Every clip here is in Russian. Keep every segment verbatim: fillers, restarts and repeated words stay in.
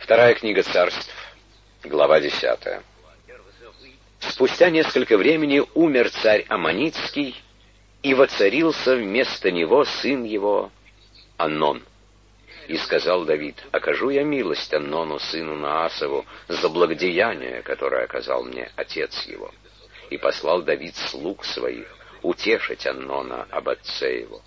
Вторая книга Царств, глава десятая. Спустя несколько времени умер царь Аммонитский, и воцарился вместо него сын его Оннон. И сказал Давид: «Окажу я милость Оннону, сыну Наасову, за благодеяние, которое оказал мне отец его». И послал Давид слуг своих утешить Оннона об отце его.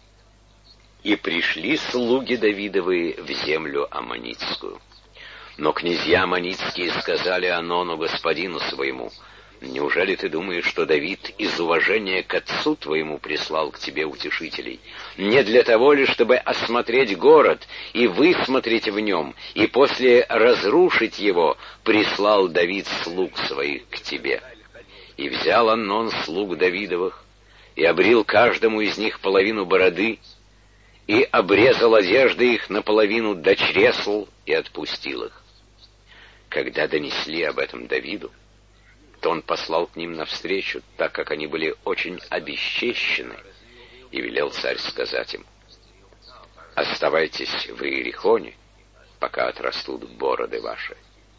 И пришли слуги Давидовы в землю Аммонитскую. Но князья Аммонитские сказали Оннону, господину своему: «Неужели ты думаешь, что Давид из уважения к отцу твоему прислал к тебе утешителей? Не для того ли, чтобы осмотреть город и высмотреть в нем, и после разрушить его прислал Давид слуг своих к тебе?» И взял Оннон слуг Давидовых, и обрил каждому из них половину бороды, и обрезал одежды их наполовину до чресл, и отпустил их. Когда донесли об этом Давиду, то он послал к ним навстречу, так как они были очень обесчещены, и велел царь сказать им: «Оставайтесь в Иерихоне, пока отрастут бороды ваши,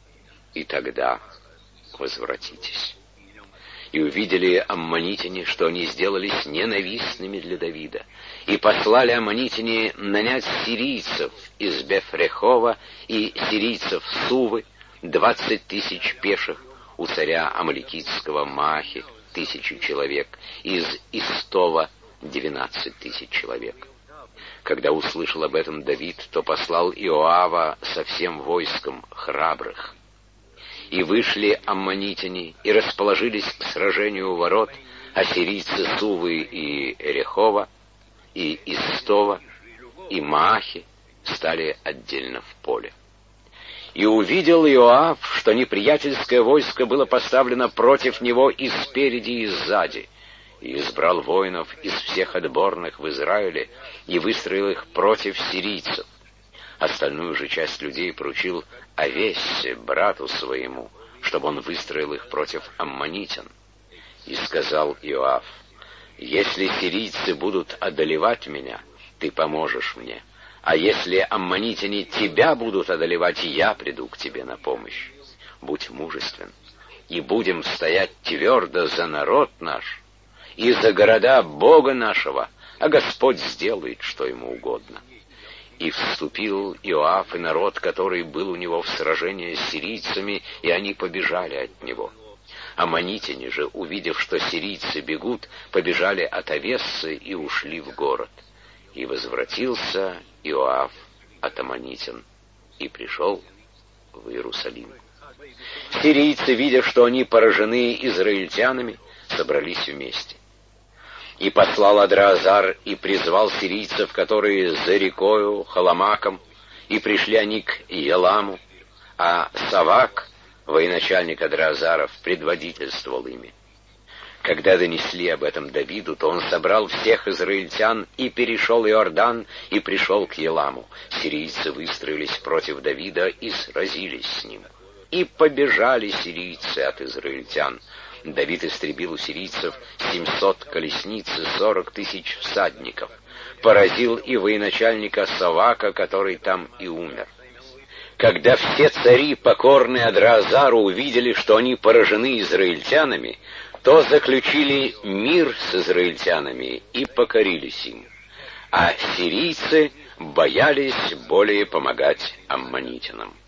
и тогда возвратитесь». И увидели аммонитяне, что они сделались ненавистными для Давида, и послали аммонитяне нанять сирийцев из Бефрехова и сирийцев Сувы, двадцать тысяч пеших, у царя Амаликитского Маахи тысячу человек, из Истова двенадцать тысяч человек. Когда услышал об этом Давид, то послал Иоава со всем войском храбрых. И вышли аммонитяне, и расположились к сражению у ворот, а сирийцы Сувы и Рехова, и Истова, и Маахи стали отдельно в поле. И увидел Иоав, что неприятельское войско было поставлено против него и спереди, и сзади, и избрал воинов из всех отборных в Израиле, и выстроил их против сирийцев. Остальную же часть людей поручил Авессе, брату своему, чтобы он выстроил их против аммонитян. И сказал Иоав: «Если сирийцы будут одолевать меня, ты поможешь мне, а если аммонитяне тебя будут одолевать, я приду к тебе на помощь. Будь мужествен, и будем стоять твердо за народ наш и за города Бога нашего, а Господь сделает, что ему угодно». И вступил Иоав и народ, который был у него в сражении с сирийцами, и они побежали от него. Аммонитяне же, увидев, что сирийцы бегут, побежали от Авессы и ушли в город. И возвратился Иоав от аммонитян и пришел в Иерусалим. Сирийцы, видя, что они поражены израильтянами, собрались вместе. И послал Адраазар и призвал сирийцев, которые за рекою Халамаком, и пришли они к Еламу, а Савак, военачальник Адраазаров, предводительствовал ими. Когда донесли об этом Давиду, то он собрал всех израильтян и перешел Иордан, и пришел к Еламу. Сирийцы выстроились против Давида и сразились с ним. И побежали сирийцы от израильтян. Давид истребил у сирийцев семьсот колесниц и сорок тысяч всадников. Поразил и военачальника Савака, который там и умер. Когда все цари, покорные Адраазару, увидели, что они поражены израильтянами, то заключили мир с израильтянами и покорились им. А сирийцы боялись более помогать аммонитянам.